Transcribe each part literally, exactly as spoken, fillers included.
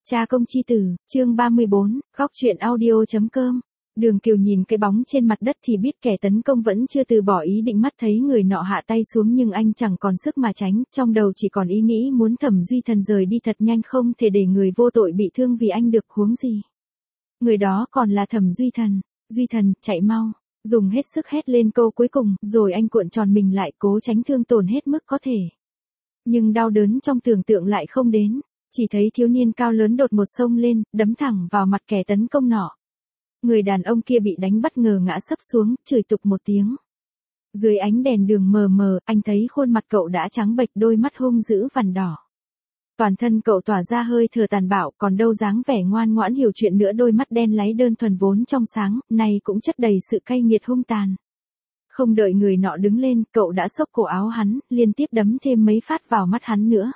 Cha công chi tử, chương ba mươi bốn, góc truyện audio.com. Đường Kiều nhìn cái bóng trên mặt đất thì biết kẻ tấn công vẫn chưa từ bỏ ý định, mắt thấy người nọ hạ tay xuống nhưng anh chẳng còn sức mà tránh, trong đầu chỉ còn ý nghĩ muốn Thẩm Duy Thần rời đi thật nhanh, không thể để người vô tội bị thương vì anh được, huống gì. Người đó còn là Thẩm Duy Thần. Duy Thần, chạy mau, dùng hết sức hét lên câu cuối cùng, rồi anh cuộn tròn mình lại cố tránh thương tổn hết mức có thể. Nhưng đau đớn trong tưởng tượng lại không đến. Chỉ thấy thiếu niên cao lớn đột một xông lên, đấm thẳng vào mặt kẻ tấn công nọ. Người đàn ông kia bị đánh bất ngờ ngã sấp xuống, chửi tục một tiếng. Dưới ánh đèn đường mờ mờ, anh thấy khuôn mặt cậu đã trắng bệch, đôi mắt hung dữ vằn đỏ. Toàn thân cậu tỏa ra hơi thở tàn bạo, còn đâu dáng vẻ ngoan ngoãn hiểu chuyện nữa, đôi mắt đen láy đơn thuần vốn trong sáng, nay cũng chất đầy sự cay nghiệt hung tàn. Không đợi người nọ đứng lên, cậu đã xốc cổ áo hắn, liên tiếp đấm thêm mấy phát vào mắt hắn nữa.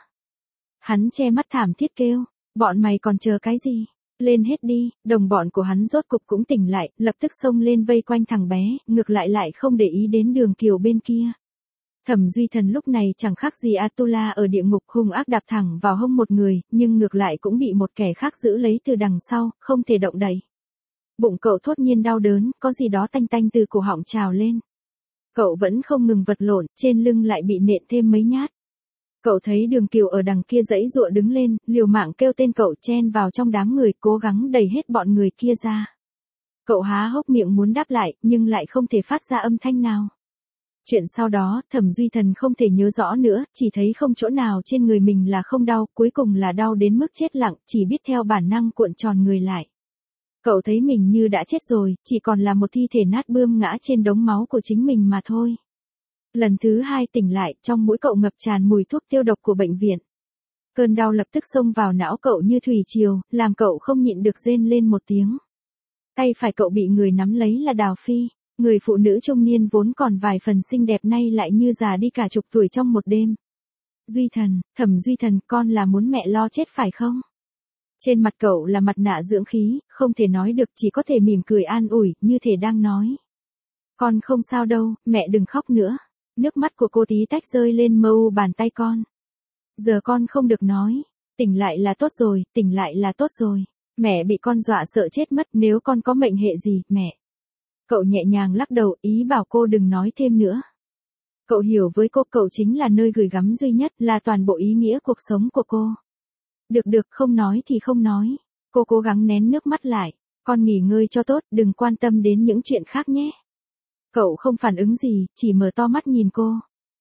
Hắn che mắt thảm thiết kêu, bọn mày còn chờ cái gì, lên hết đi. Đồng bọn của hắn rốt cục cũng tỉnh lại, lập tức xông lên vây quanh thằng bé, ngược lại lại không để ý đến Đường Kiều bên kia. Thẩm Duy Thần lúc này chẳng khác gì Atula ở địa ngục, hung ác đạp thẳng vào hông một người, nhưng ngược lại cũng bị một kẻ khác giữ lấy từ đằng sau, không thể động đậy. Bụng cậu thốt nhiên đau đớn, có gì đó tanh tanh từ cổ họng trào lên. Cậu vẫn không ngừng vật lộn, trên lưng lại bị nện thêm mấy nhát. Cậu thấy Đường Kiều ở đằng kia giãy giụa đứng lên, liều mạng kêu tên cậu, chen vào trong đám người, cố gắng đẩy hết bọn người kia ra. Cậu há hốc miệng muốn đáp lại, nhưng lại không thể phát ra âm thanh nào. Chuyện sau đó, Thẩm Duy Thần không thể nhớ rõ nữa, chỉ thấy không chỗ nào trên người mình là không đau, cuối cùng là đau đến mức chết lặng, chỉ biết theo bản năng cuộn tròn người lại. Cậu thấy mình như đã chết rồi, chỉ còn là một thi thể nát bươm ngã trên đống máu của chính mình mà thôi. Lần thứ hai tỉnh lại, trong mũi cậu ngập tràn mùi thuốc tiêu độc của bệnh viện. Cơn đau lập tức xông vào não cậu như thủy triều, làm cậu không nhịn được rên lên một tiếng. Tay phải cậu bị người nắm lấy là Đào Phi, người phụ nữ trung niên vốn còn vài phần xinh đẹp nay lại như già đi cả chục tuổi trong một đêm. Duy Thần, Thẩm Duy Thần, con là muốn mẹ lo chết phải không? Trên mặt cậu là mặt nạ dưỡng khí, không thể nói được, chỉ có thể mỉm cười an ủi, như thể đang nói. Con không sao đâu, mẹ đừng khóc nữa. Nước mắt của cô tí tách rơi lên mờ u bàn tay con. Giờ con không được nói. Tỉnh lại là tốt rồi, tỉnh lại là tốt rồi. Mẹ bị con dọa sợ chết mất, nếu con có mệnh hệ gì, mẹ. Cậu nhẹ nhàng lắc đầu, ý bảo cô đừng nói thêm nữa. Cậu hiểu với cô, cậu chính là nơi gửi gắm duy nhất, là toàn bộ ý nghĩa cuộc sống của cô. Được được, không nói thì không nói. Cô cố gắng nén nước mắt lại. Con nghỉ ngơi cho tốt, đừng quan tâm đến những chuyện khác nhé. Cậu không phản ứng gì, chỉ mở to mắt nhìn cô.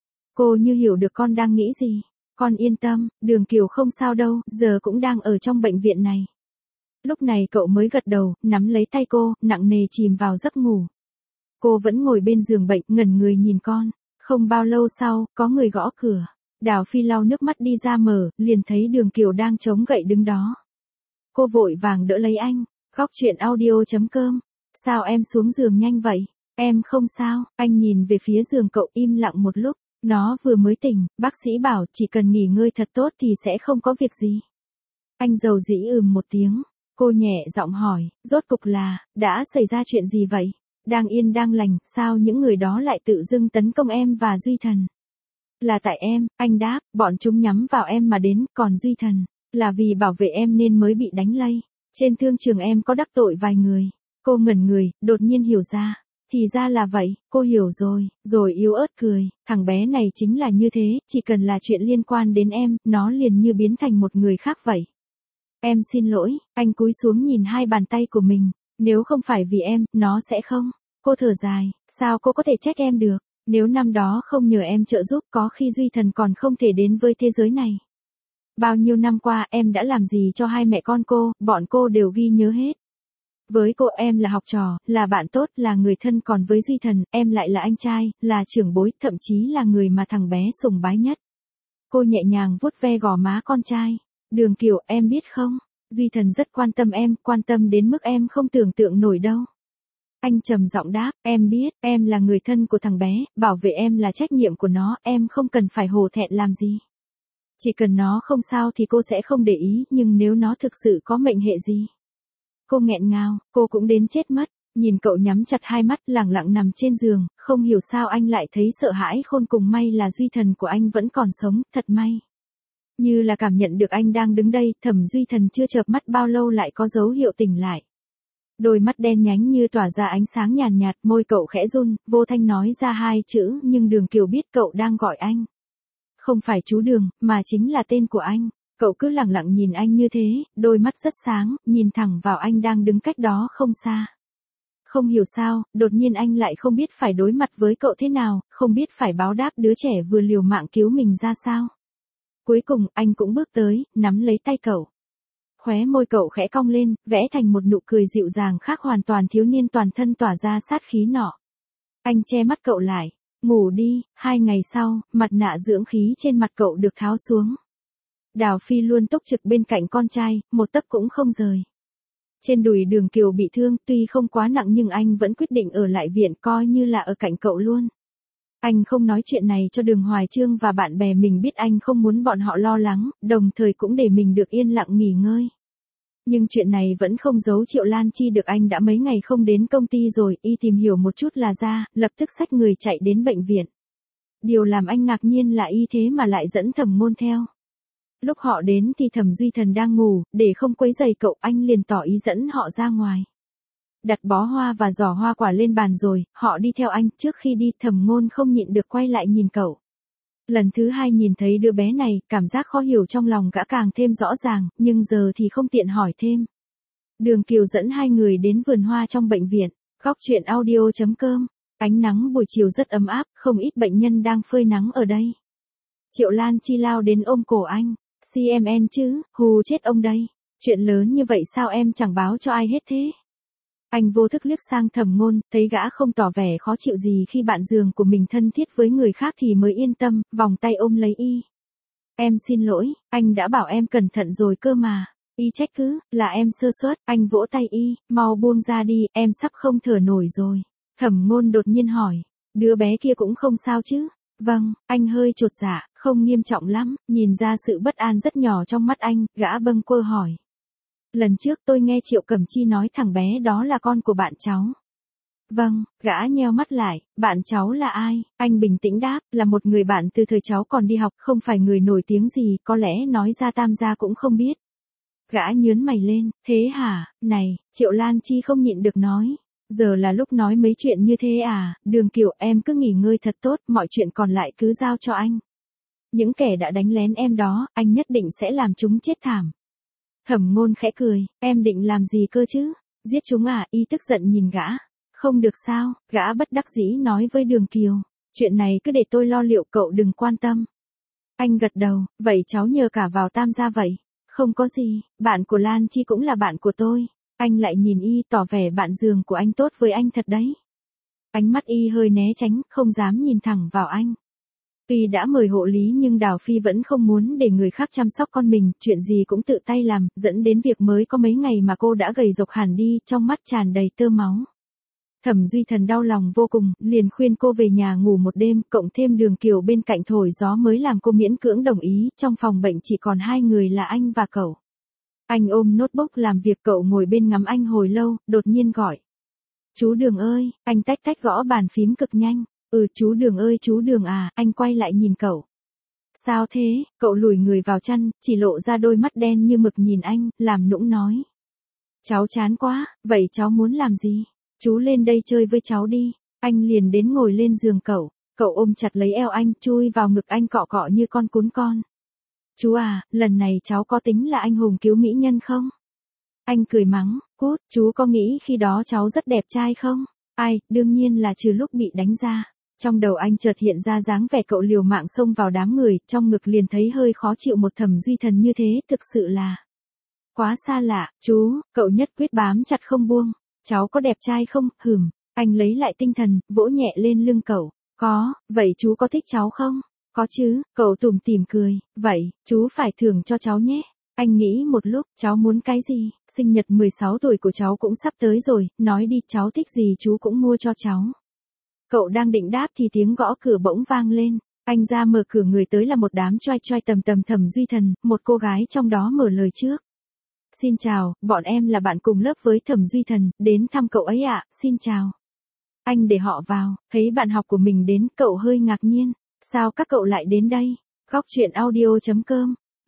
Cô như hiểu được con đang nghĩ gì. Con yên tâm, Đường Kiều không sao đâu, giờ cũng đang ở trong bệnh viện này. Lúc này cậu mới gật đầu, nắm lấy tay cô, nặng nề chìm vào giấc ngủ. Cô vẫn ngồi bên giường bệnh, ngẩn người nhìn con. Không bao lâu sau, có người gõ cửa. Đào Phi lau nước mắt đi ra mở, liền thấy Đường Kiều đang chống gậy đứng đó. Cô vội vàng đỡ lấy anh. Góc truyện audio.com. Sao em xuống giường nhanh vậy? Em không sao. Anh nhìn về phía giường cậu, im lặng một lúc. Nó vừa mới tỉnh, bác sĩ bảo chỉ cần nghỉ ngơi thật tốt thì sẽ không có việc gì. Anh dầu dĩ ừm một tiếng. Cô nhẹ giọng hỏi, rốt cục là, đã xảy ra chuyện gì vậy? Đang yên đang lành, sao những người đó lại tự dưng tấn công em và Duy Thần? Là tại em, anh đáp, bọn chúng nhắm vào em mà đến, còn Duy Thần, là vì bảo vệ em nên mới bị đánh lây. Trên thương trường em có đắc tội vài người. Cô ngẩn người, đột nhiên hiểu ra. Thì ra là vậy, cô hiểu rồi, rồi yếu ớt cười, thằng bé này chính là như thế, chỉ cần là chuyện liên quan đến em, nó liền như biến thành một người khác vậy. Em xin lỗi, anh cúi xuống nhìn hai bàn tay của mình, nếu không phải vì em, nó sẽ không. Cô thở dài, sao cô có thể trách em được, nếu năm đó không nhờ em trợ giúp có khi Duy Thần còn không thể đến với thế giới này. Bao nhiêu năm qua em đã làm gì cho hai mẹ con cô, bọn cô đều ghi nhớ hết. Với cô em là học trò, là bạn tốt, là người thân, còn với Duy Thần, em lại là anh trai, là trưởng bối, thậm chí là người mà thằng bé sùng bái nhất. Cô nhẹ nhàng vuốt ve gò má con trai. Đường Kiều, em biết không, Duy Thần rất quan tâm em, quan tâm đến mức em không tưởng tượng nổi đâu. Anh trầm giọng đáp, em biết, em là người thân của thằng bé, bảo vệ em là trách nhiệm của nó, em không cần phải hổ thẹn làm gì. Chỉ cần nó không sao thì cô sẽ không để ý, nhưng nếu nó thực sự có mệnh hệ gì. Cô nghẹn ngào, cô cũng đến chết mất. Nhìn cậu nhắm chặt hai mắt, lẳng lặng nằm trên giường, không hiểu sao anh lại thấy sợ hãi khôn cùng, may là Duy Thần của anh vẫn còn sống, thật may. Như là cảm nhận được anh đang đứng đây, Thẩm Duy Thần chưa chợp mắt bao lâu lại có dấu hiệu tỉnh lại. Đôi mắt đen nhánh như tỏa ra ánh sáng nhàn nhạt, môi cậu khẽ run, vô thanh nói ra hai chữ, nhưng Đường Kiều biết cậu đang gọi anh. Không phải chú Đường, mà chính là tên của anh. Cậu cứ lặng lặng nhìn anh như thế, đôi mắt rất sáng, nhìn thẳng vào anh đang đứng cách đó không xa. Không hiểu sao, đột nhiên anh lại không biết phải đối mặt với cậu thế nào, không biết phải báo đáp đứa trẻ vừa liều mạng cứu mình ra sao. Cuối cùng, anh cũng bước tới, nắm lấy tay cậu. Khóe môi cậu khẽ cong lên, vẽ thành một nụ cười dịu dàng khác hoàn toàn thiếu niên toàn thân tỏa ra sát khí nọ. Anh che mắt cậu lại. Ngủ đi. Hai ngày sau, mặt nạ dưỡng khí trên mặt cậu được tháo xuống. Đào Phi luôn túc trực bên cạnh con trai, một tấc cũng không rời. Trên đùi Đường Kiều bị thương, tuy không quá nặng nhưng anh vẫn quyết định ở lại viện coi như là ở cạnh cậu luôn. Anh không nói chuyện này cho Đường Hoài Chương và bạn bè mình biết, anh không muốn bọn họ lo lắng, đồng thời cũng để mình được yên lặng nghỉ ngơi. Nhưng chuyện này vẫn không giấu Triệu Lan Chi được, anh đã mấy ngày không đến công ty rồi, y tìm hiểu một chút là ra, lập tức xách người chạy đến bệnh viện. Điều làm anh ngạc nhiên là y thế mà lại dẫn Thẩm Ngôn theo. Lúc họ đến thì Thẩm Duy Thần đang ngủ, để không quấy rầy cậu anh liền tỏ ý dẫn họ ra ngoài. Đặt bó hoa và giỏ hoa quả lên bàn rồi, họ đi theo anh, trước khi đi Thẩm Ngôn không nhịn được quay lại nhìn cậu. Lần thứ hai nhìn thấy đứa bé này, cảm giác khó hiểu trong lòng gã càng thêm rõ ràng, nhưng giờ thì không tiện hỏi thêm. Đường Kiều dẫn hai người đến vườn hoa trong bệnh viện, góc truyện audio chấm com. Ánh nắng buổi chiều rất ấm áp, không ít bệnh nhân đang phơi nắng ở đây. Triệu Lan Chi lao đến ôm cổ anh. xê em en chứ, hù chết ông đây. Chuyện lớn như vậy sao em chẳng báo cho ai hết thế? Anh vô thức liếc sang Thẩm Ngôn, thấy gã không tỏ vẻ khó chịu gì khi bạn giường của mình thân thiết với người khác thì mới yên tâm, vòng tay ôm lấy y. Em xin lỗi, anh đã bảo em cẩn thận rồi cơ mà. Y trách cứ, là em sơ suất, anh vỗ tay y, mau buông ra đi, em sắp không thở nổi rồi. Thẩm Ngôn đột nhiên hỏi, đứa bé kia cũng không sao chứ? Vâng, anh hơi chột dạ, không nghiêm trọng lắm, nhìn ra sự bất an rất nhỏ trong mắt anh, gã bâng quơ hỏi. Lần trước tôi nghe Triệu Cẩm Chi nói thằng bé đó là con của bạn cháu. Vâng, gã nheo mắt lại, bạn cháu là ai? Anh bình tĩnh đáp, là một người bạn từ thời cháu còn đi học, không phải người nổi tiếng gì, có lẽ nói ra Tam gia cũng không biết. Gã nhớn mày lên, thế hả, này, Triệu Lan Chi không nhịn được nói. Giờ là lúc nói mấy chuyện như thế à, Đường Kiều em cứ nghỉ ngơi thật tốt, mọi chuyện còn lại cứ giao cho anh. Những kẻ đã đánh lén em đó, anh nhất định sẽ làm chúng chết thảm. Thẩm Ngôn khẽ cười, em định làm gì cơ chứ? Giết chúng à? Y tức giận nhìn gã. Không được sao, gã bất đắc dĩ nói với Đường Kiều. Chuyện này cứ để tôi lo liệu, cậu đừng quan tâm. Anh gật đầu, vậy cháu nhờ cả vào Tam gia vậy. Không có gì, bạn của Lan Chi cũng là bạn của tôi. Anh lại nhìn y, tỏ vẻ bạn giường của anh tốt với anh thật đấy. Ánh mắt y hơi né tránh, không dám nhìn thẳng vào anh. Tuy đã mời hộ lý nhưng Đào Phi vẫn không muốn để người khác chăm sóc con mình, chuyện gì cũng tự tay làm, dẫn đến việc mới có mấy ngày mà cô đã gầy rộc hẳn đi, trong mắt tràn đầy tơ máu. Thẩm Duy Thần đau lòng vô cùng, liền khuyên cô về nhà ngủ một đêm, cộng thêm Đường Kiều bên cạnh thổi gió mới làm cô miễn cưỡng đồng ý, trong phòng bệnh chỉ còn hai người là anh và cậu. Anh ôm notebook làm việc, cậu ngồi bên ngắm anh hồi lâu, đột nhiên gọi. Chú Đường ơi, anh tách tách gõ bàn phím cực nhanh. Ừ, chú Đường ơi, chú Đường à, anh quay lại nhìn cậu. Sao thế? Cậu lùi người vào chăn, chỉ lộ ra đôi mắt đen như mực nhìn anh, làm nũng nói. Cháu chán quá, vậy cháu muốn làm gì? Chú lên đây chơi với cháu đi. Anh liền đến ngồi lên giường cậu, cậu ôm chặt lấy eo anh, chui vào ngực anh cọ cọ như con cún con. Chú à, lần này cháu có tính là anh hùng cứu mỹ nhân không? Anh cười mắng, cút, chú có nghĩ khi đó cháu rất đẹp trai không? Ai, đương nhiên là trừ lúc bị đánh ra. Trong đầu anh chợt hiện ra dáng vẻ cậu liều mạng xông vào đám người, trong ngực liền thấy hơi khó chịu, một Thẩm Duy Thần như thế, thực sự là quá xa lạ. Chú, cậu nhất quyết bám chặt không buông. Cháu có đẹp trai không? Hừm. Anh lấy lại tinh thần, vỗ nhẹ lên lưng cậu. Có, vậy chú có thích cháu không? Có chứ, cậu tủm tỉm cười. Vậy, chú phải thưởng cho cháu nhé. Anh nghĩ một lúc, cháu muốn cái gì? Sinh nhật mười sáu tuổi của cháu cũng sắp tới rồi, nói đi, cháu thích gì chú cũng mua cho cháu. Cậu đang định đáp thì tiếng gõ cửa bỗng vang lên. Anh ra mở cửa, người tới là một đám choai choai tầm tầm Thẩm Duy Thần, một cô gái trong đó mở lời trước. Xin chào, bọn em là bạn cùng lớp với Thẩm Duy Thần, đến thăm cậu ấy ạ, xin chào. Anh để họ vào, thấy bạn học của mình đến, cậu hơi ngạc nhiên. Sao các cậu lại đến đây? Góc truyện audio chấm com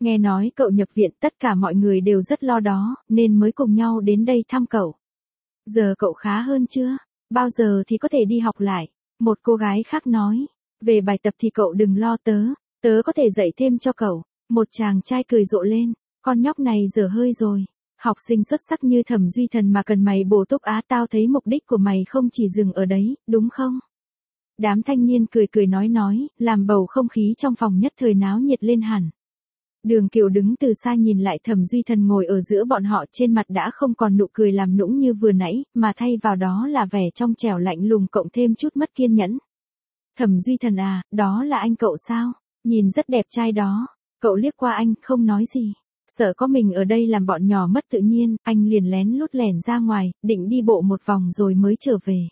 Nghe nói cậu nhập viện, tất cả mọi người đều rất lo đó, nên mới cùng nhau đến đây thăm cậu. Giờ cậu khá hơn chưa? Bao giờ thì có thể đi học lại? Một cô gái khác nói. Về bài tập thì cậu đừng lo tớ, tớ có thể dạy thêm cho cậu. Một chàng trai cười rộ lên, con nhóc này dở hơi rồi. Học sinh xuất sắc như Thẩm Duy Thần mà cần mày bổ túc á, tao thấy mục đích của mày không chỉ dừng ở đấy, đúng không? Đám thanh niên cười cười nói nói, làm bầu không khí trong phòng nhất thời náo nhiệt lên hẳn. Đường Kiều đứng từ xa nhìn lại Thẩm Duy Thần ngồi ở giữa bọn họ, trên mặt đã không còn nụ cười làm nũng như vừa nãy, mà thay vào đó là vẻ trong trẻo lạnh lùng cộng thêm chút mất kiên nhẫn. Thẩm Duy Thần à, đó là anh cậu sao? Nhìn rất đẹp trai đó. Cậu liếc qua anh, không nói gì. Sợ có mình ở đây làm bọn nhỏ mất tự nhiên, anh liền lén lút lẻn ra ngoài, định đi bộ một vòng rồi mới trở về.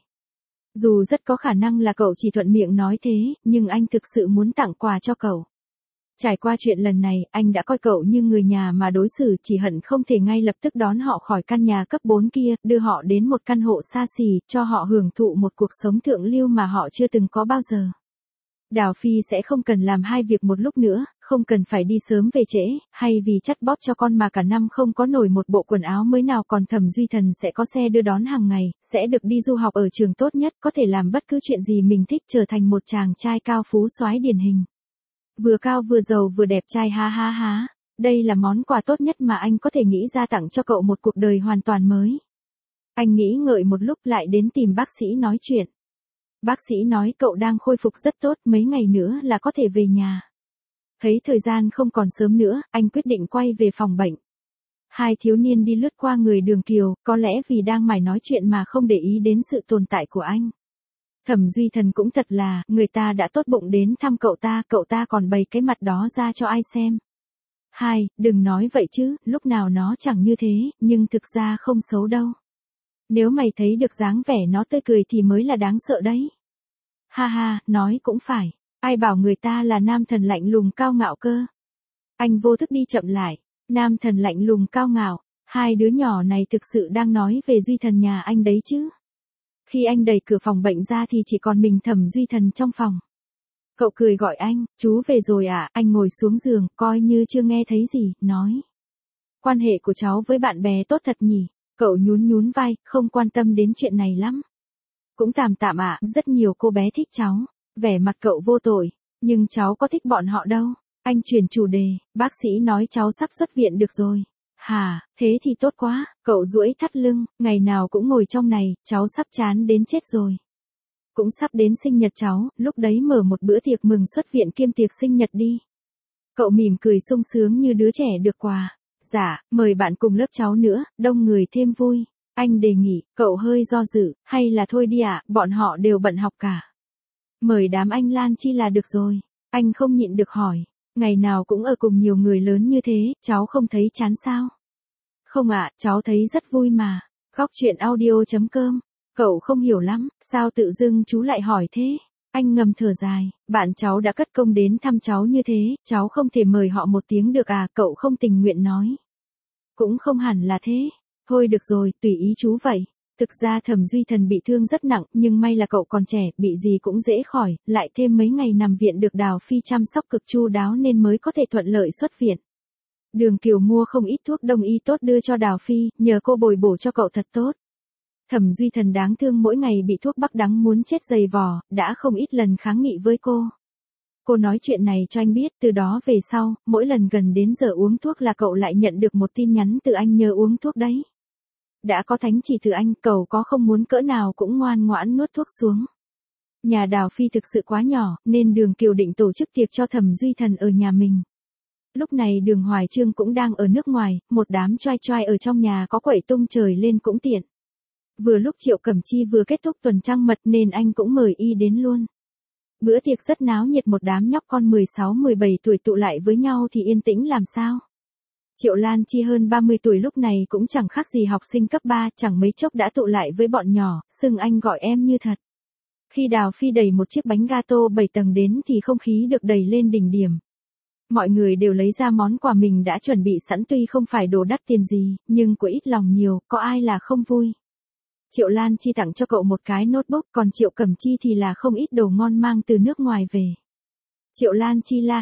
Dù rất có khả năng là cậu chỉ thuận miệng nói thế, nhưng anh thực sự muốn tặng quà cho cậu. Trải qua chuyện lần này, anh đã coi cậu như người nhà mà đối xử, chỉ hận không thể ngay lập tức đón họ khỏi căn nhà cấp bốn kia, đưa họ đến một căn hộ xa xỉ, cho họ hưởng thụ một cuộc sống thượng lưu mà họ chưa từng có bao giờ. Đào Phi sẽ không cần làm hai việc một lúc nữa, không cần phải đi sớm về trễ, hay vì chắt bóp cho con mà cả năm không có nổi một bộ quần áo mới nào, còn Thẩm Duy Thần sẽ có xe đưa đón hàng ngày, sẽ được đi du học ở trường tốt nhất, có thể làm bất cứ chuyện gì mình thích, trở thành một chàng trai cao phú soái điển hình. Vừa cao vừa giàu vừa đẹp trai, ha ha ha. Đây là món quà tốt nhất mà anh có thể nghĩ ra, tặng cho cậu một cuộc đời hoàn toàn mới. Anh nghĩ ngợi một lúc lại đến tìm bác sĩ nói chuyện. Bác sĩ nói cậu đang khôi phục rất tốt, mấy ngày nữa là có thể về nhà. Thấy thời gian không còn sớm nữa, anh quyết định quay về phòng bệnh. Hai thiếu niên đi lướt qua người Đường Kiều, có lẽ vì đang mải nói chuyện mà không để ý đến sự tồn tại của anh. Thẩm Duy Thần cũng thật là, người ta đã tốt bụng đến thăm cậu ta, cậu ta còn bày cái mặt đó ra cho ai xem. Hai, đừng nói vậy chứ, lúc nào nó chẳng như thế, nhưng thực ra không xấu đâu. Nếu mày thấy được dáng vẻ nó tươi cười thì mới là đáng sợ đấy. Ha ha, nói cũng phải, ai bảo người ta là nam thần lạnh lùng cao ngạo cơ. Anh vô thức đi chậm lại, nam thần lạnh lùng cao ngạo, hai đứa nhỏ này thực sự đang nói về Duy Thần nhà anh đấy chứ. Khi anh đẩy cửa phòng bệnh ra thì chỉ còn mình Thẩm Duy Thần trong phòng. Cậu cười gọi anh, chú về rồi à, anh ngồi xuống giường, coi như chưa nghe thấy gì, nói. Quan hệ của cháu với bạn bè tốt thật nhỉ, cậu nhún nhún vai, không quan tâm đến chuyện này lắm. Cũng tạm tạm ạ, à, rất nhiều cô bé thích cháu, vẻ mặt cậu vô tội, nhưng cháu có thích bọn họ đâu. Anh chuyển chủ đề, bác sĩ nói cháu sắp xuất viện được rồi. Hả, thế thì tốt quá, cậu duỗi thắt lưng, ngày nào cũng ngồi trong này, cháu sắp chán đến chết rồi. Cũng sắp đến sinh nhật cháu, lúc đấy mở một bữa tiệc mừng xuất viện kiêm tiệc sinh nhật đi. Cậu mỉm cười sung sướng như đứa trẻ được quà. Dạ, mời bạn cùng lớp cháu nữa, đông người thêm vui. Anh đề nghị, cậu hơi do dự, hay là thôi đi ạ, à, bọn họ đều bận học cả. Mời đám anh Lan Chi là được rồi. Anh không nhịn được hỏi. Ngày nào cũng ở cùng nhiều người lớn như thế, cháu không thấy chán sao? Không ạ, à, cháu thấy rất vui mà. Góc chuyện audio chấm com. Cậu không hiểu lắm, sao tự dưng chú lại hỏi thế? Anh ngầm thở dài, bạn cháu đã cất công đến thăm cháu như thế, cháu không thể mời họ một tiếng được à, cậu không tình nguyện nói. Cũng không hẳn là thế. Thôi được rồi, tùy ý chú vậy. Thực ra Thẩm Duy Thần bị thương rất nặng, nhưng may là cậu còn trẻ, bị gì cũng dễ khỏi, lại thêm mấy ngày nằm viện được Đào Phi chăm sóc cực chu đáo nên mới có thể thuận lợi xuất viện. Đường Kiều mua không ít thuốc đông y tốt đưa cho Đào Phi, nhờ cô bồi bổ cho cậu thật tốt. Thẩm Duy Thần đáng thương mỗi ngày bị thuốc bắc đắng muốn chết dày vò, đã không ít lần kháng nghị với cô. Cô nói chuyện này cho anh biết, từ đó về sau, mỗi lần gần đến giờ uống thuốc là cậu lại nhận được một tin nhắn từ anh nhờ uống thuốc đấy. Đã có thánh chỉ từ anh, cậu có không muốn cỡ nào cũng ngoan ngoãn nuốt thuốc xuống. Nhà Đào Phi thực sự quá nhỏ, nên Đường Kiều định tổ chức tiệc cho Thẩm Duy Thần ở nhà mình. Lúc này Đường Hoài Trương cũng đang ở nước ngoài, một đám choai choai ở trong nhà có quẩy tung trời lên cũng tiện. Vừa lúc Triệu Cẩm Chi vừa kết thúc tuần trăng mật nên anh cũng mời y đến luôn. Bữa tiệc rất náo nhiệt, một đám nhóc con mười sáu mười bảy tuổi tụ lại với nhau thì yên tĩnh làm sao. Triệu Lan Chi hơn ba mươi tuổi lúc này cũng chẳng khác gì học sinh cấp ba, chẳng mấy chốc đã tụ lại với bọn nhỏ, xưng anh gọi em như thật. Khi Đào Phi đẩy một chiếc bánh gato bảy tầng đến thì không khí được đẩy lên đỉnh điểm. Mọi người đều lấy ra món quà mình đã chuẩn bị sẵn, tuy không phải đồ đắt tiền gì, nhưng của ít lòng nhiều, có ai là không vui. Triệu Lan Chi tặng cho cậu một cái notebook, còn Triệu Cẩm Chi thì là không ít đồ ngon mang từ nước ngoài về. Triệu Lan Chi la hét,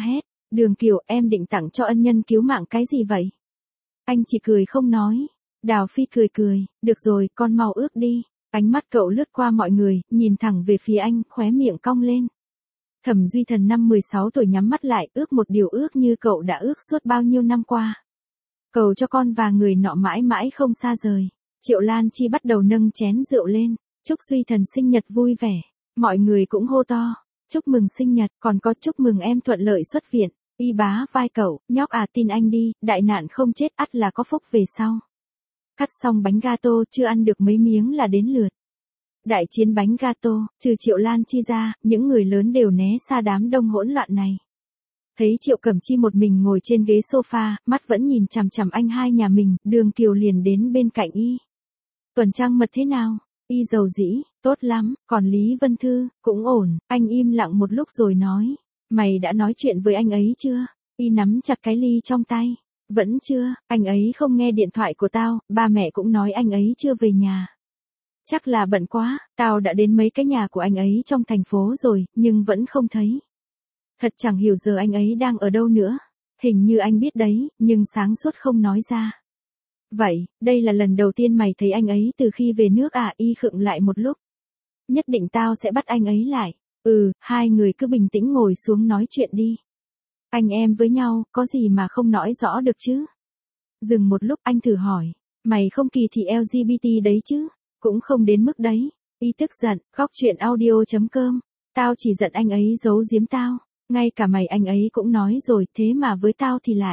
Đường Kiều, em định tặng cho ân nhân cứu mạng cái gì vậy? Anh chỉ cười không nói. Đào Phi cười cười, được rồi, con mau ước đi. Ánh mắt cậu lướt qua mọi người, nhìn thẳng về phía anh, khóe miệng cong lên. Thẩm Duy Thần năm mười sáu tuổi nhắm mắt lại, ước một điều ước như cậu đã ước suốt bao nhiêu năm qua. Cầu cho con và người nọ mãi mãi không xa rời. Triệu Lan Chi bắt đầu nâng chén rượu lên, chúc Duy Thần sinh nhật vui vẻ. Mọi người cũng hô to, chúc mừng sinh nhật, còn có chúc mừng em thuận lợi xuất viện. Y bá vai cậu, nhóc à tin anh đi, đại nạn không chết ắt là có phúc về sau. Cắt xong bánh gato chưa ăn được mấy miếng là đến lượt. Đại chiến bánh gato, trừ Triệu Lan Chi ra, những người lớn đều né xa đám đông hỗn loạn này. Thấy Triệu Cẩm Chi một mình ngồi trên ghế sofa, mắt vẫn nhìn chằm chằm anh hai nhà mình, Đường Kiều liền đến bên cạnh y. Tuần trăng mật thế nào? Y dầu dĩ, tốt lắm, còn Lý Vân Thư, cũng ổn. Anh im lặng một lúc rồi nói, mày đã nói chuyện với anh ấy chưa? Y nắm chặt cái ly trong tay. Vẫn chưa, anh ấy không nghe điện thoại của tao, ba mẹ cũng nói anh ấy chưa về nhà. Chắc là bận quá, tao đã đến mấy cái nhà của anh ấy trong thành phố rồi, nhưng vẫn không thấy. Thật chẳng hiểu giờ anh ấy đang ở đâu nữa. Hình như anh biết đấy, nhưng sáng suốt không nói ra. Vậy, đây là lần đầu tiên mày thấy anh ấy từ khi về nước à? Y khựng lại một lúc. Nhất định tao sẽ bắt anh ấy lại. Ừ, hai người cứ bình tĩnh ngồi xuống nói chuyện đi. Anh em với nhau, có gì mà không nói rõ được chứ? Dừng một lúc anh thử hỏi, mày không kỳ thị lờ giê bê tê đấy chứ? Cũng không đến mức đấy. Y tức giận, góc chuyện audio chấm com. Tao chỉ giận anh ấy giấu giếm tao. Ngay cả mày anh ấy cũng nói rồi, thế mà với tao thì lại.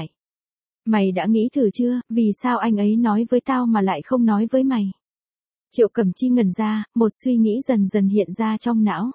Mày đã nghĩ thử chưa, vì sao anh ấy nói với tao mà lại không nói với mày? Triệu Cẩm Chi ngẩn ra, một suy nghĩ dần dần hiện ra trong não.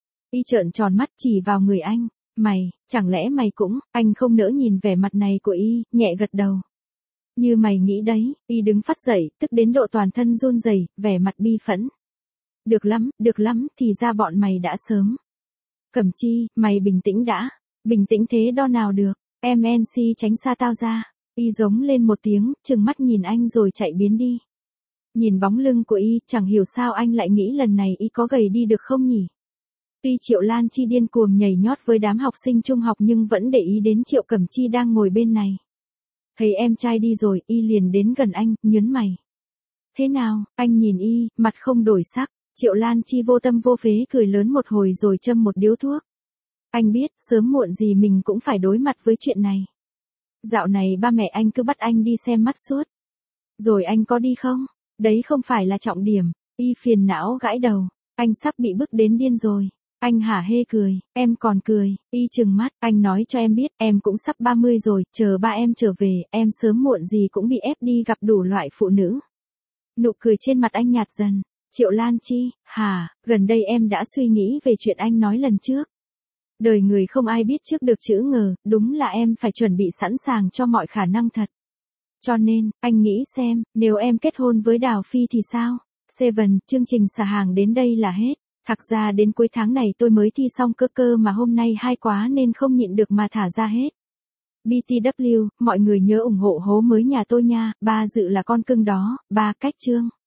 Y trợn tròn mắt chỉ vào người anh. Mày, chẳng lẽ mày cũng, anh không nỡ nhìn vẻ mặt này của Y, nhẹ gật đầu. Như mày nghĩ đấy, Y đứng phát dậy, tức đến độ toàn thân run rẩy, vẻ mặt bi phẫn. Được lắm, được lắm, thì ra bọn mày đã sớm. Cẩm Chi, mày bình tĩnh đã. Bình tĩnh thế đo nào được, em en xê tránh xa tao ra. Y giống lên một tiếng, trừng mắt nhìn anh rồi chạy biến đi. Nhìn bóng lưng của Y, chẳng hiểu sao anh lại nghĩ lần này Y có gầy đi được không nhỉ? Tuy Triệu Lan Chi điên cuồng nhảy nhót với đám học sinh trung học nhưng vẫn để ý đến Triệu Cẩm Chi đang ngồi bên này. Thấy em trai đi rồi, Y liền đến gần anh, nhớn mày. Thế nào, anh nhìn Y, mặt không đổi sắc. Triệu Lan Chi vô tâm vô phế cười lớn một hồi rồi châm một điếu thuốc. Anh biết, sớm muộn gì mình cũng phải đối mặt với chuyện này. Dạo này ba mẹ anh cứ bắt anh đi xem mắt suốt. Rồi anh có đi không? Đấy không phải là trọng điểm. Y phiền não gãi đầu. Anh sắp bị bức đến điên rồi. Anh hả hê cười, em còn cười. Y trừng mắt, anh nói cho em biết, em cũng sắp ba mươi rồi, chờ ba em trở về, em sớm muộn gì cũng bị ép đi gặp đủ loại phụ nữ. Nụ cười trên mặt anh nhạt dần. Triệu Lan Chi, hả, gần đây em đã suy nghĩ về chuyện anh nói lần trước. Đời người không ai biết trước được chữ ngờ, đúng là em phải chuẩn bị sẵn sàng cho mọi khả năng thật. Cho nên, anh nghĩ xem, nếu em kết hôn với Đào Phi thì sao? Seven, chương trình xả hàng đến đây là hết. Thật ra đến cuối tháng này tôi mới thi xong cơ cơ mà hôm nay hay quá nên không nhịn được mà thả ra hết. bê tê vê, mọi người nhớ ủng hộ hố mới nhà tôi nha, ba dự là con cưng đó, ba cách chương.